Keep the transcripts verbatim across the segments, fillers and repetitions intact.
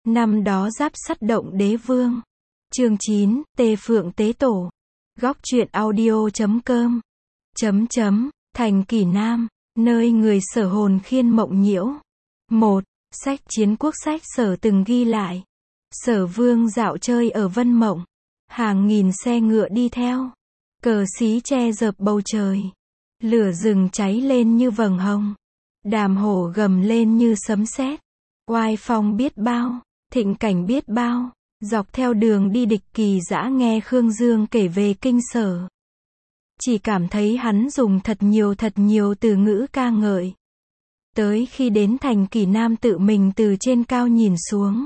Năm đó Giáp Sắt động Đế Vương. Chương chín, Tê Phượng Tế Tổ. Góc truyện audio chấm com. Chấm chấm, Thành Kỷ Nam, nơi người Sở hồn khiên mộng nhiễu. Một. Sách chiến quốc sách Sở từng ghi lại. Sở Vương dạo chơi ở Vân Mộng. Hàng nghìn xe ngựa đi theo. Cờ xí che dợp bầu trời. Lửa rừng cháy lên như vầng hồng. Đàm hổ gầm lên như sấm sét. Oai phong biết bao, thịnh cảnh biết bao. Dọc theo đường đi Địch Kỳ Dã nghe Khương Dương kể về kinh Sở. Chỉ cảm thấy hắn dùng thật nhiều thật nhiều từ ngữ ca ngợi. Tới khi đến Thành Kỷ Nam tự mình từ trên cao nhìn xuống,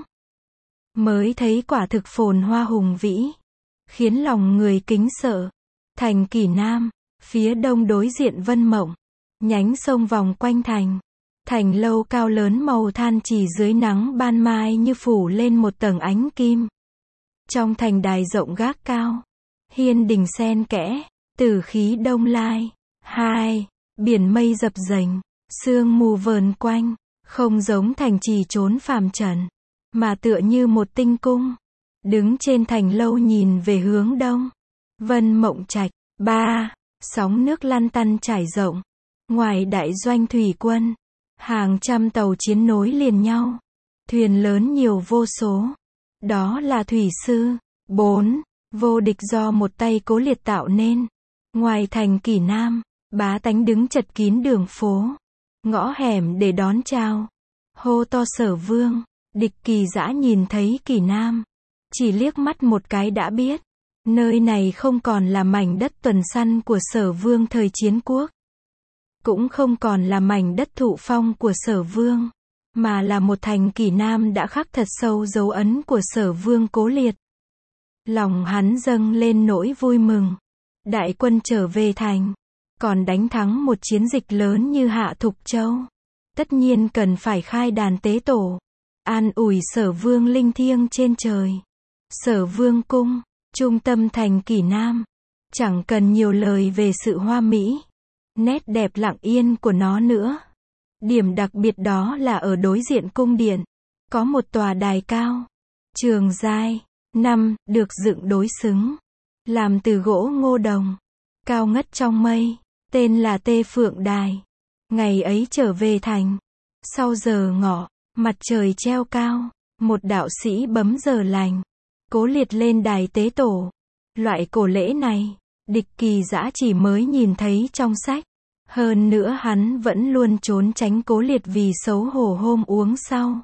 mới thấy quả thực phồn hoa hùng vĩ, khiến lòng người kính sợ. Thành Kỷ Nam, phía đông đối diện Vân Mộng, nhánh sông vòng quanh thành. Thành lâu cao lớn màu than chỉ dưới nắng ban mai như phủ lên một tầng ánh kim. Trong thành đài rộng gác cao, hiên đình xen kẽ, tử khí đông lai. Hai. Biển mây dập dềnh, sương mù vờn quanh, không giống thành trì trốn phàm trần, mà tựa như một tinh cung. Đứng trên thành lâu nhìn về hướng đông, Vân Mộng Trạch. Ba. Sóng nước lăn tăn trải rộng, ngoài đại doanh thủy quân, hàng trăm tàu chiến nối liền nhau, thuyền lớn nhiều vô số. Đó là thủy sư. Bốn. Vô địch do một tay Cố Liệt tạo nên. Ngoài Thành Kỷ Nam, bá tánh đứng chật kín đường phố, ngõ hẻm để đón chào, hô to Sở Vương. Địch Kỳ Dã nhìn thấy Kỷ Nam, chỉ liếc mắt một cái đã biết, nơi này không còn là mảnh đất tuần săn của Sở Vương thời chiến quốc, cũng không còn là mảnh đất thụ phong của Sở Vương, mà là một Thành Kỷ Nam đã khắc thật sâu dấu ấn của Sở Vương Cố Liệt. Lòng hắn dâng lên nỗi vui mừng. Đại quân trở về thành, còn đánh thắng một chiến dịch lớn như Hạ Thục Châu. Tất nhiên cần phải khai đàn tế tổ, an ủi Sở Vương linh thiêng trên trời. Sở Vương cung, trung tâm Thành Kỷ Nam, chẳng cần nhiều lời về sự hoa mỹ, nét đẹp lặng yên của nó nữa. Điểm đặc biệt đó là ở đối diện cung điện, có một tòa đài cao, trường giai. Năm. Được dựng đối xứng, làm từ gỗ ngô đồng, cao ngất trong mây, tên là Tê Phượng Đài. Ngày ấy trở về thành, sau giờ ngọ, mặt trời treo cao, một đạo sĩ bấm giờ lành, Cố Liệt lên đài tế tổ. Loại cổ lễ này, Địch Kỳ Dã chỉ mới nhìn thấy trong sách. Hơn nữa hắn vẫn luôn trốn tránh Cố Liệt vì xấu hổ hôm uống sau,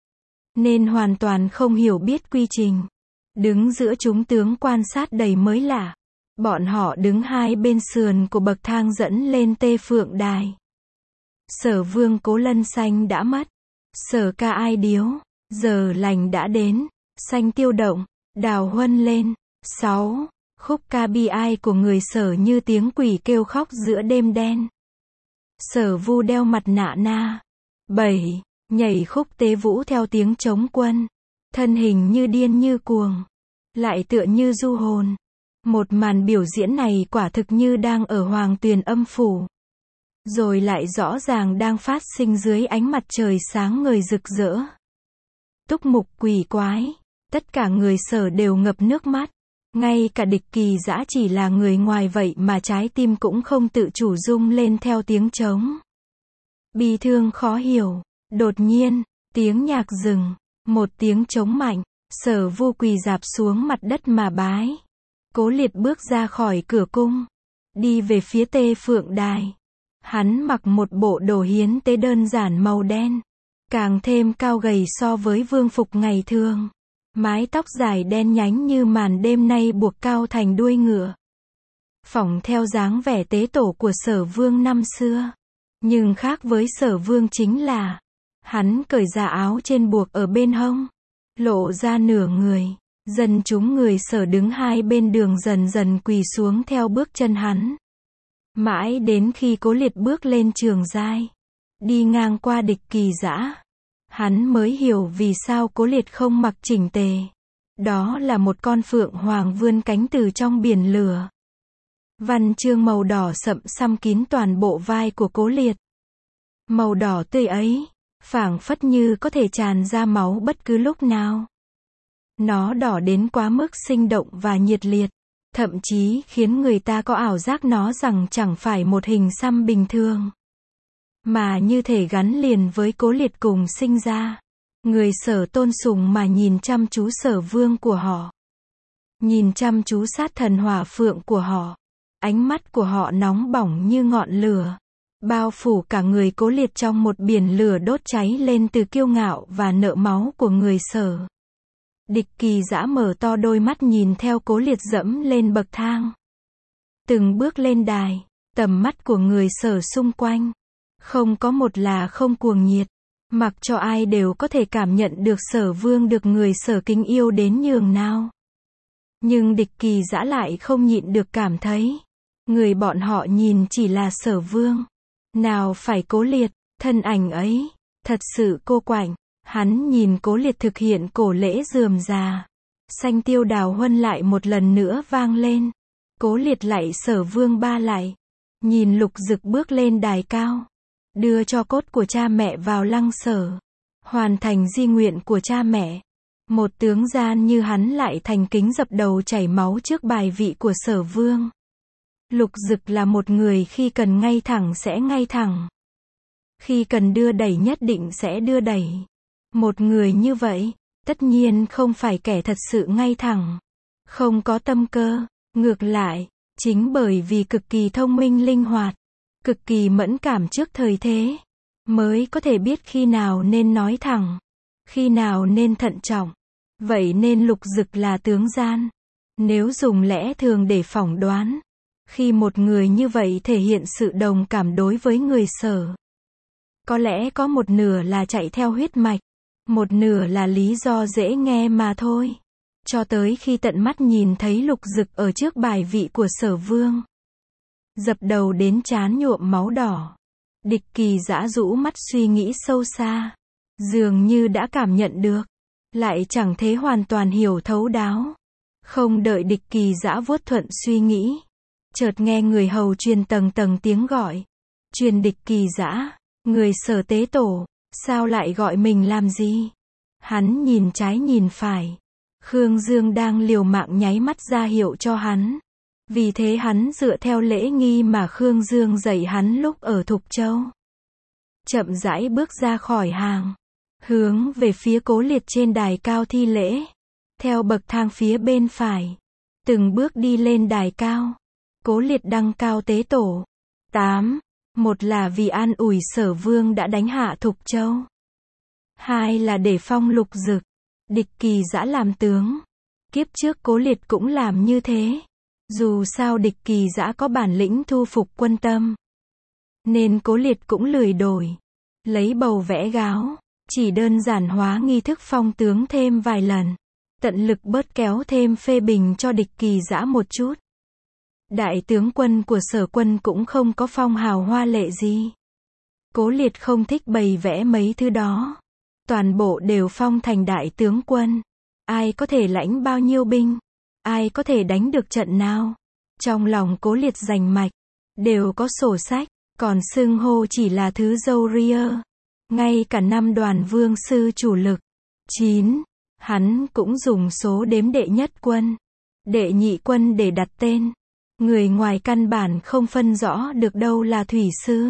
nên hoàn toàn không hiểu biết quy trình. Đứng giữa chúng tướng quan sát đầy mới lạ. Bọn họ đứng hai bên sườn của bậc thang dẫn lên Tê Phượng Đài. Sở Vương Cố Lân xanh đã mất, Sở Ca Ai Điếu, giờ lành đã đến, xanh tiêu động, đào huân lên. Sáu. Khúc ca bi ai của người Sở như tiếng quỷ kêu khóc giữa đêm đen. Sở Vu đeo mặt nạ na. Bảy. Nhảy khúc tế vũ theo tiếng trống quân, thân hình như điên như cuồng, lại tựa như du hồn. Một màn biểu diễn này quả thực như đang ở Hoàng Tuyền Âm phủ, rồi lại rõ ràng đang phát sinh dưới ánh mặt trời sáng ngời rực rỡ. Túc mục quỷ quái, tất cả người Sở đều ngập nước mắt. Ngay cả Địch Kỳ Dã chỉ là người ngoài vậy mà trái tim cũng không tự chủ rung lên theo tiếng trống. Bi thương khó hiểu. Đột nhiên, tiếng nhạc dừng, một tiếng trống mạnh, Sở Vu quỳ rạp xuống mặt đất mà bái. Cố Liệt bước ra khỏi cửa cung, đi về phía Tê Phượng Đài. Hắn mặc một bộ đồ hiến tế đơn giản màu đen, càng thêm cao gầy so với vương phục ngày thường. Mái tóc dài đen nhánh như màn đêm nay buộc cao thành đuôi ngựa, phỏng theo dáng vẻ tế tổ của Sở Vương năm xưa. Nhưng khác với Sở Vương chính là, hắn cởi ra áo trên buộc ở bên hông, lộ ra nửa người. Dân chúng người Sở đứng hai bên đường dần dần quỳ xuống theo bước chân hắn. Mãi đến khi Cố Liệt bước lên trường giai, đi ngang qua Địch Kỳ Dã, hắn mới hiểu vì sao Cố Liệt không mặc chỉnh tề. Đó là một con phượng hoàng vươn cánh từ trong biển lửa. Văn chương màu đỏ sậm xăm kín toàn bộ vai của Cố Liệt. Màu đỏ tươi ấy, phảng phất như có thể tràn ra máu bất cứ lúc nào. Nó đỏ đến quá mức sinh động và nhiệt liệt, thậm chí khiến người ta có ảo giác nó rằng chẳng phải một hình xăm bình thường, mà như thể gắn liền với Cố Liệt cùng sinh ra. Người Sở tôn sùng mà nhìn chăm chú Sở Vương của họ. Nhìn chăm chú sát thần hỏa phượng của họ. Ánh mắt của họ nóng bỏng như ngọn lửa, bao phủ cả người Cố Liệt trong một biển lửa đốt cháy lên từ kiêu ngạo và nợ máu của người Sở. Địch Kỳ Dã mở to đôi mắt nhìn theo Cố Liệt dẫm lên bậc thang. Từng bước lên đài, tầm mắt của người Sở xung quanh, không có một là không cuồng nhiệt, mặc cho ai đều có thể cảm nhận được Sở Vương được người Sở kính yêu đến nhường nào. Nhưng Địch Kỳ Dã lại không nhịn được cảm thấy, người bọn họ nhìn chỉ là Sở Vương, nào phải Cố Liệt, thân ảnh ấy, thật sự cô quạnh. Hắn nhìn Cố Liệt thực hiện cổ lễ rườm rà. Xanh tiêu đào huân lại một lần nữa vang lên. Cố Liệt lạy Sở Vương ba lạy. Nhìn Lục Dực bước lên đài cao, đưa cho cốt của cha mẹ vào lăng Sở, hoàn thành di nguyện của cha mẹ. Một tướng gian như hắn lại thành kính dập đầu chảy máu trước bài vị của Sở Vương. Lục Dực là một người khi cần ngay thẳng sẽ ngay thẳng, khi cần đưa đẩy nhất định sẽ đưa đẩy. Một người như vậy, tất nhiên không phải kẻ thật sự ngay thẳng, không có tâm cơ, ngược lại, chính bởi vì cực kỳ thông minh linh hoạt, cực kỳ mẫn cảm trước thời thế, mới có thể biết khi nào nên nói thẳng, khi nào nên thận trọng. Vậy nên Lục Dực là tướng gian. Nếu dùng lẽ thường để phỏng đoán, khi một người như vậy thể hiện sự đồng cảm đối với người Sở, có lẽ có một nửa là chạy theo huyết mạch, một nửa là lý do dễ nghe mà thôi. Cho tới khi tận mắt nhìn thấy Lục Dực ở trước bài vị của Sở Vương, dập đầu đến trán nhuộm máu đỏ, Địch Kỳ Dã rũ mắt suy nghĩ sâu xa, dường như đã cảm nhận được, lại chẳng thế hoàn toàn hiểu thấu đáo. Không đợi Địch Kỳ Dã vuốt thuận suy nghĩ, chợt nghe người hầu truyền tầng tầng tiếng gọi. Truyền Địch Kỳ Dã, người Sở tế tổ, sao lại gọi mình làm gì? Hắn nhìn trái nhìn phải, Khương Dương đang liều mạng nháy mắt ra hiệu cho hắn. Vì thế hắn dựa theo lễ nghi mà Khương Dương dạy hắn lúc ở Thục Châu, chậm rãi bước ra khỏi hàng, hướng về phía Cố Liệt trên đài cao thi lễ, theo bậc thang phía bên phải, từng bước đi lên đài cao. Cố Liệt đăng cao tế tổ. tám. Một là vì an ủi Sở Vương đã đánh hạ Thục Châu. Hai là để phong Lục Dực, Địch Kỳ Dã làm tướng. Kiếp trước Cố Liệt cũng làm như thế. Dù sao Địch Kỳ Dã có bản lĩnh thu phục quân tâm, nên Cố Liệt cũng lười đổi, lấy bầu vẽ gáo, chỉ đơn giản hóa nghi thức phong tướng thêm vài lần, tận lực bớt kéo thêm phê bình cho Địch Kỳ Dã một chút. Đại tướng quân của Sở quân cũng không có phong hào hoa lệ gì. Cố Liệt không thích bày vẽ mấy thứ đó. Toàn bộ đều phong thành đại tướng quân. Ai có thể lãnh bao nhiêu binh? Ai có thể đánh được trận nào? Trong lòng Cố Liệt rành mạch, đều có sổ sách, còn xưng hô chỉ là thứ dâu ria. Ngay cả năm đoàn vương sư chủ lực, chín, hắn cũng dùng số đếm đệ nhất quân, đệ nhị quân để đặt tên. Người ngoài căn bản không phân rõ được đâu là thủy sư,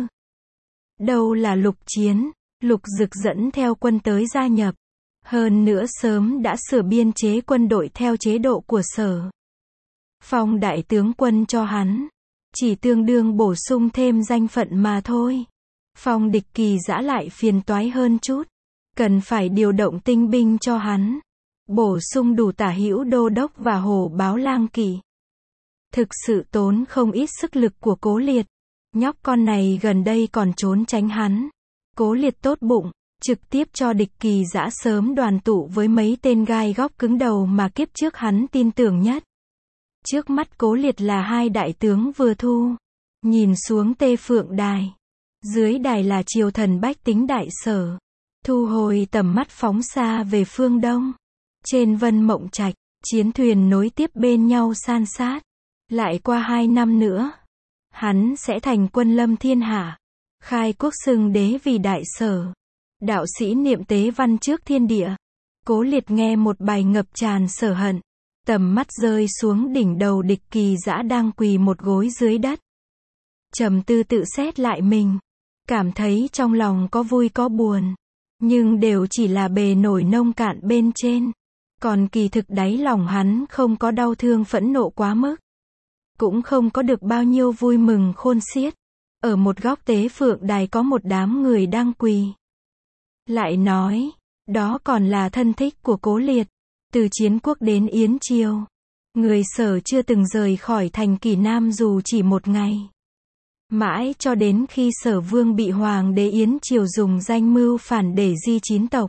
đâu là lục chiến. Lục Dực dẫn theo quân tới gia nhập. Hơn nữa sớm đã sửa biên chế quân đội theo chế độ của Sở. Phong đại tướng quân cho hắn, chỉ tương đương bổ sung thêm danh phận mà thôi. Phong Địch Kỳ Dã lại phiền toái hơn chút. Cần phải điều động tinh binh cho hắn. Bổ sung đủ tả hữu đô đốc và hổ báo lang kỵ. Thực sự tốn không ít sức lực của Cố Liệt. Nhóc con này gần đây còn trốn tránh hắn. Cố Liệt tốt bụng, trực tiếp cho Địch Kỳ Dã sớm đoàn tụ với mấy tên gai góc cứng đầu mà kiếp trước hắn tin tưởng nhất. Trước mắt Cố Liệt là hai đại tướng vừa thu. Nhìn xuống Tê Phượng Đài. Dưới đài là triều thần bách tính đại Sở. Thu hồi tầm mắt phóng xa về phương đông. Trên Vân Mộng Trạch, chiến thuyền nối tiếp bên nhau san sát. Lại qua hai năm nữa, hắn sẽ thành quân lâm thiên hạ, khai quốc xưng đế vì đại Sở. Đạo sĩ niệm tế văn trước thiên địa. Cố Liệt nghe một bài ngập tràn sở hận. Tầm mắt rơi xuống đỉnh đầu Địch Kỳ Dã đang quỳ một gối dưới đất. Trầm tư tự xét lại mình. Cảm thấy trong lòng có vui có buồn. Nhưng đều chỉ là bề nổi nông cạn bên trên. Còn kỳ thực đáy lòng hắn không có đau thương phẫn nộ quá mức. Cũng không có được bao nhiêu vui mừng khôn xiết. Ở một góc tế phượng đài có một đám người đang quỳ. Lại nói, đó còn là thân thích của Cố Liệt. Từ Chiến Quốc đến Yến Triều. Người Sở chưa từng rời khỏi thành Kỷ Nam dù chỉ một ngày. Mãi cho đến khi Sở Vương bị Hoàng đế Yến Triều dùng danh mưu phản để di chín tộc.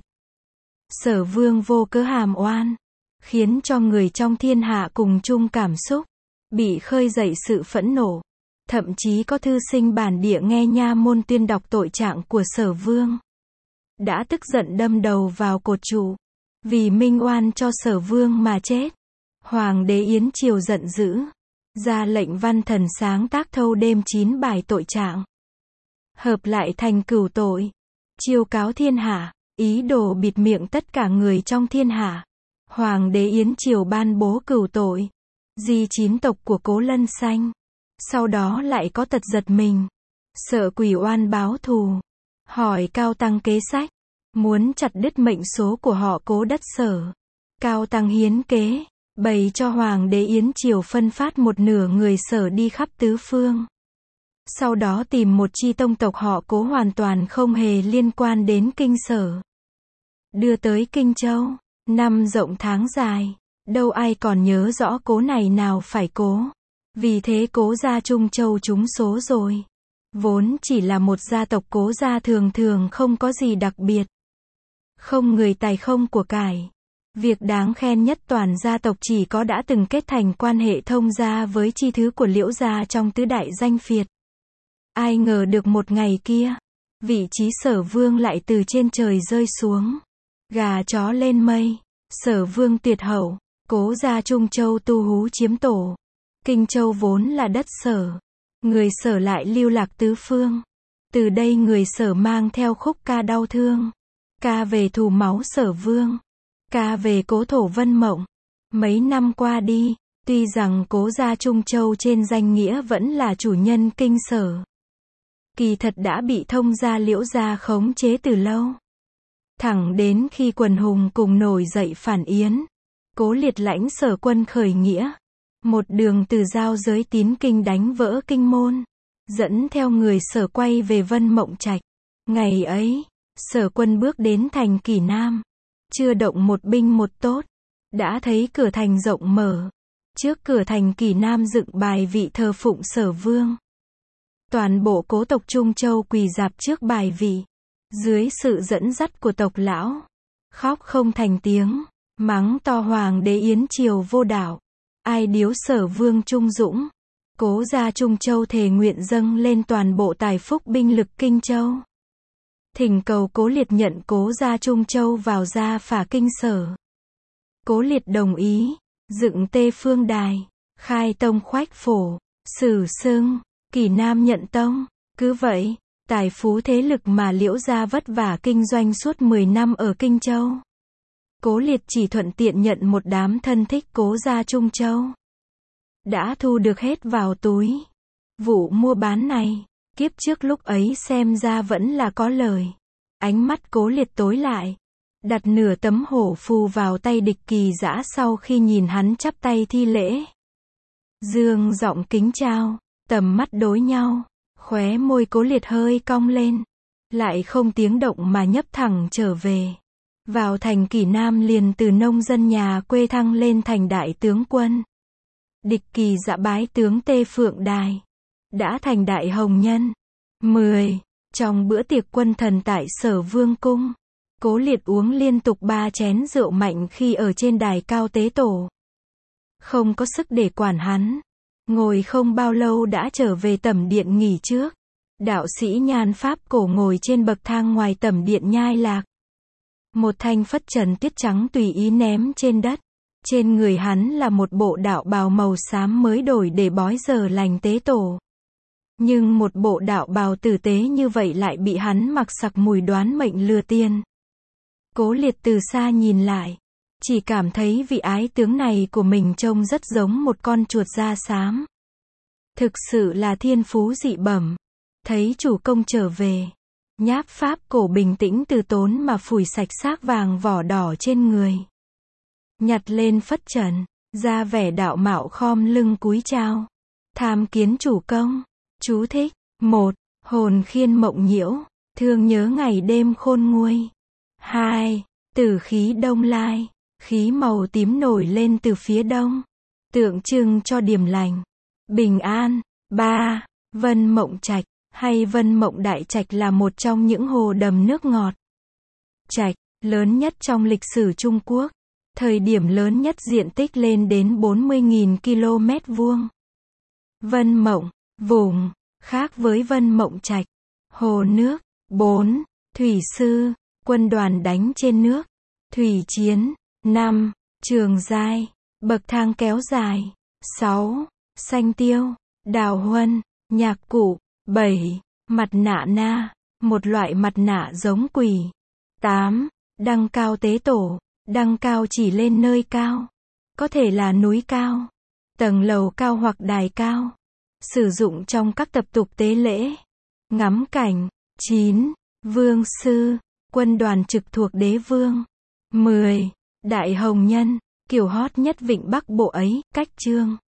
Sở Vương vô cớ hàm oan. Khiến cho người trong thiên hạ cùng chung cảm xúc. Bị khơi dậy sự phẫn nộ. Thậm chí có thư sinh bản địa nghe nha môn tuyên đọc tội trạng của Sở Vương. Đã tức giận đâm đầu vào cột trụ. Vì minh oan cho Sở Vương mà chết. Hoàng đế Yến Triều giận dữ. Ra lệnh văn thần sáng tác thâu đêm chín bài tội trạng. Hợp lại thành cửu tội. Chiêu cáo thiên hạ. Ý đồ bịt miệng tất cả người trong thiên hạ. Hoàng đế Yến Triều ban bố cửu tội. Di chín tộc của Cố Lân Xanh. Sau đó lại có tật giật mình. Sợ quỷ oan báo thù. Hỏi Cao Tăng kế sách. Muốn chặt đứt mệnh số của họ Cố đất Sở. Cao Tăng hiến kế. Bày cho Hoàng đế Yến Triều phân phát một nửa người Sở đi khắp tứ phương. Sau đó tìm một chi tông tộc họ Cố hoàn toàn không hề liên quan đến kinh Sở. Đưa tới Kinh Châu. Năm rộng tháng dài. Đâu ai còn nhớ rõ Cố này nào phải Cố. Vì thế Cố gia Trung Châu trúng số rồi. Vốn chỉ là một gia tộc Cố gia thường thường không có gì đặc biệt. Không người tài không của cải. Việc đáng khen nhất toàn gia tộc chỉ có đã từng kết thành quan hệ thông gia với chi thứ của Liễu gia trong tứ đại danh phiệt. Ai ngờ được một ngày kia, vị trí Sở Vương lại từ trên trời rơi xuống. Gà chó lên mây. Sở Vương tuyệt hậu. Cố gia Trung Châu tu hú chiếm tổ. Kinh Châu vốn là đất Sở. Người Sở lại lưu lạc tứ phương. Từ đây người Sở mang theo khúc ca đau thương. Ca về thù máu Sở Vương. Ca về cố thổ Vân Mộng. Mấy năm qua đi, tuy rằng Cố gia Trung Châu trên danh nghĩa vẫn là chủ nhân kinh Sở. Kỳ thật đã bị thông gia Liễu gia khống chế từ lâu. Thẳng đến khi quần hùng cùng nổi dậy phản Yến. Cố Liệt lãnh Sở quân khởi nghĩa. Một đường từ giao giới tín kinh đánh vỡ kinh môn. Dẫn theo người Sở quay về Vân Mộng Trạch. Ngày ấy, Sở quân bước đến thành Kỷ Nam. Chưa động một binh một tốt. Đã thấy cửa thành rộng mở. Trước cửa thành Kỷ Nam dựng bài vị thờ phụng Sở Vương. Toàn bộ cố tộc Trung Châu quỳ rạp trước bài vị. Dưới sự dẫn dắt của tộc lão. Khóc không thành tiếng. Mắng to Hoàng đế Yến Triều vô đạo. Ai điếu Sở Vương trung dũng. Cố gia Trung Châu thề nguyện dâng lên toàn bộ tài phúc binh lực Kinh Châu. Thỉnh cầu Cố Liệt nhận Cố gia Trung Châu vào gia phả kinh Sở. Cố Liệt đồng ý. Dựng Tê Phương Đài. Khai tông khoách phổ. Sử xưng. Kỷ Nam nhận tông. Cứ vậy, tài phú thế lực mà Liễu gia vất vả kinh doanh suốt mười năm ở Kinh Châu. Cố Liệt chỉ thuận tiện nhận một đám thân thích Cố gia Trung Châu. Đã thu được hết vào túi. Vụ mua bán này, kiếp trước lúc ấy xem ra vẫn là có lời. Ánh mắt Cố Liệt tối lại. Đặt nửa tấm hổ phù vào tay Địch Kỳ Dã sau khi nhìn hắn chắp tay thi lễ. Dương giọng kính chào. Tầm mắt đối nhau. Khóe môi Cố Liệt hơi cong lên. Lại không tiếng động mà nhấp thẳng trở về. Vào thành Kỷ Nam liền từ nông dân nhà quê thăng lên thành đại tướng quân. Địch Kỳ Dã bái tướng Tê Phượng Đài. Đã thành đại hồng nhân. mười. Trong bữa tiệc quân thần tại Sở Vương cung. Cố Liệt uống liên tục ba chén rượu mạnh khi ở trên đài cao tế tổ. Không có sức để quản hắn. Ngồi không bao lâu đã trở về tẩm điện nghỉ trước. Đạo sĩ nhan pháp cổ ngồi trên bậc thang ngoài tẩm điện nhai lạc. Một thanh phất trần tuyết trắng tùy ý ném trên đất. Trên người hắn là một bộ đạo bào màu xám mới đổi để bói giờ lành tế tổ. Nhưng một bộ đạo bào tử tế như vậy lại bị hắn mặc sặc mùi đoán mệnh lừa tiên. Cố Liệt từ xa nhìn lại, chỉ cảm thấy vị ái tướng này của mình trông rất giống một con chuột da xám. Thực sự là thiên phú dị bẩm. Thấy chủ công trở về, nháp pháp cổ bình tĩnh từ tốn mà phủi sạch xác vàng vỏ đỏ trên người. Nhặt lên phất trần, ra vẻ đạo mạo khom lưng cúi chào. Tham kiến chủ công. Chú thích. một. Hồn khiên mộng nhiễu, thương nhớ ngày đêm khôn nguôi. hai. Tử khí đông lai, khí màu tím nổi lên từ phía đông, tượng trưng cho điềm lành, bình an. ba. Vân Mộng Trạch, hay Vân Mộng Đại Trạch là một trong những hồ đầm nước ngọt trạch lớn nhất trong lịch sử Trung Quốc, thời điểm lớn nhất diện tích lên đến bốn mươi nghìn ki lô mét vuông. Vân Mộng, vùng, khác với Vân Mộng Trạch. Hồ nước. bốn. Thủy sư, quân đoàn đánh trên nước. Thủy chiến. năm. Trường giai, bậc thang kéo dài. sáu. Xanh tiêu, đào huân, nhạc cụ. bảy. Mặt nạ na, một loại mặt nạ giống quỷ. tám. Đăng cao tế tổ, đăng cao chỉ lên nơi cao, có thể là núi cao, tầng lầu cao hoặc đài cao, sử dụng trong các tập tục tế lễ, ngắm cảnh. chín. Vương sư, quân đoàn trực thuộc đế vương. mười. Đại hồng nhân, kiểu hot nhất Vịnh Bắc Bộ ấy, cách chương.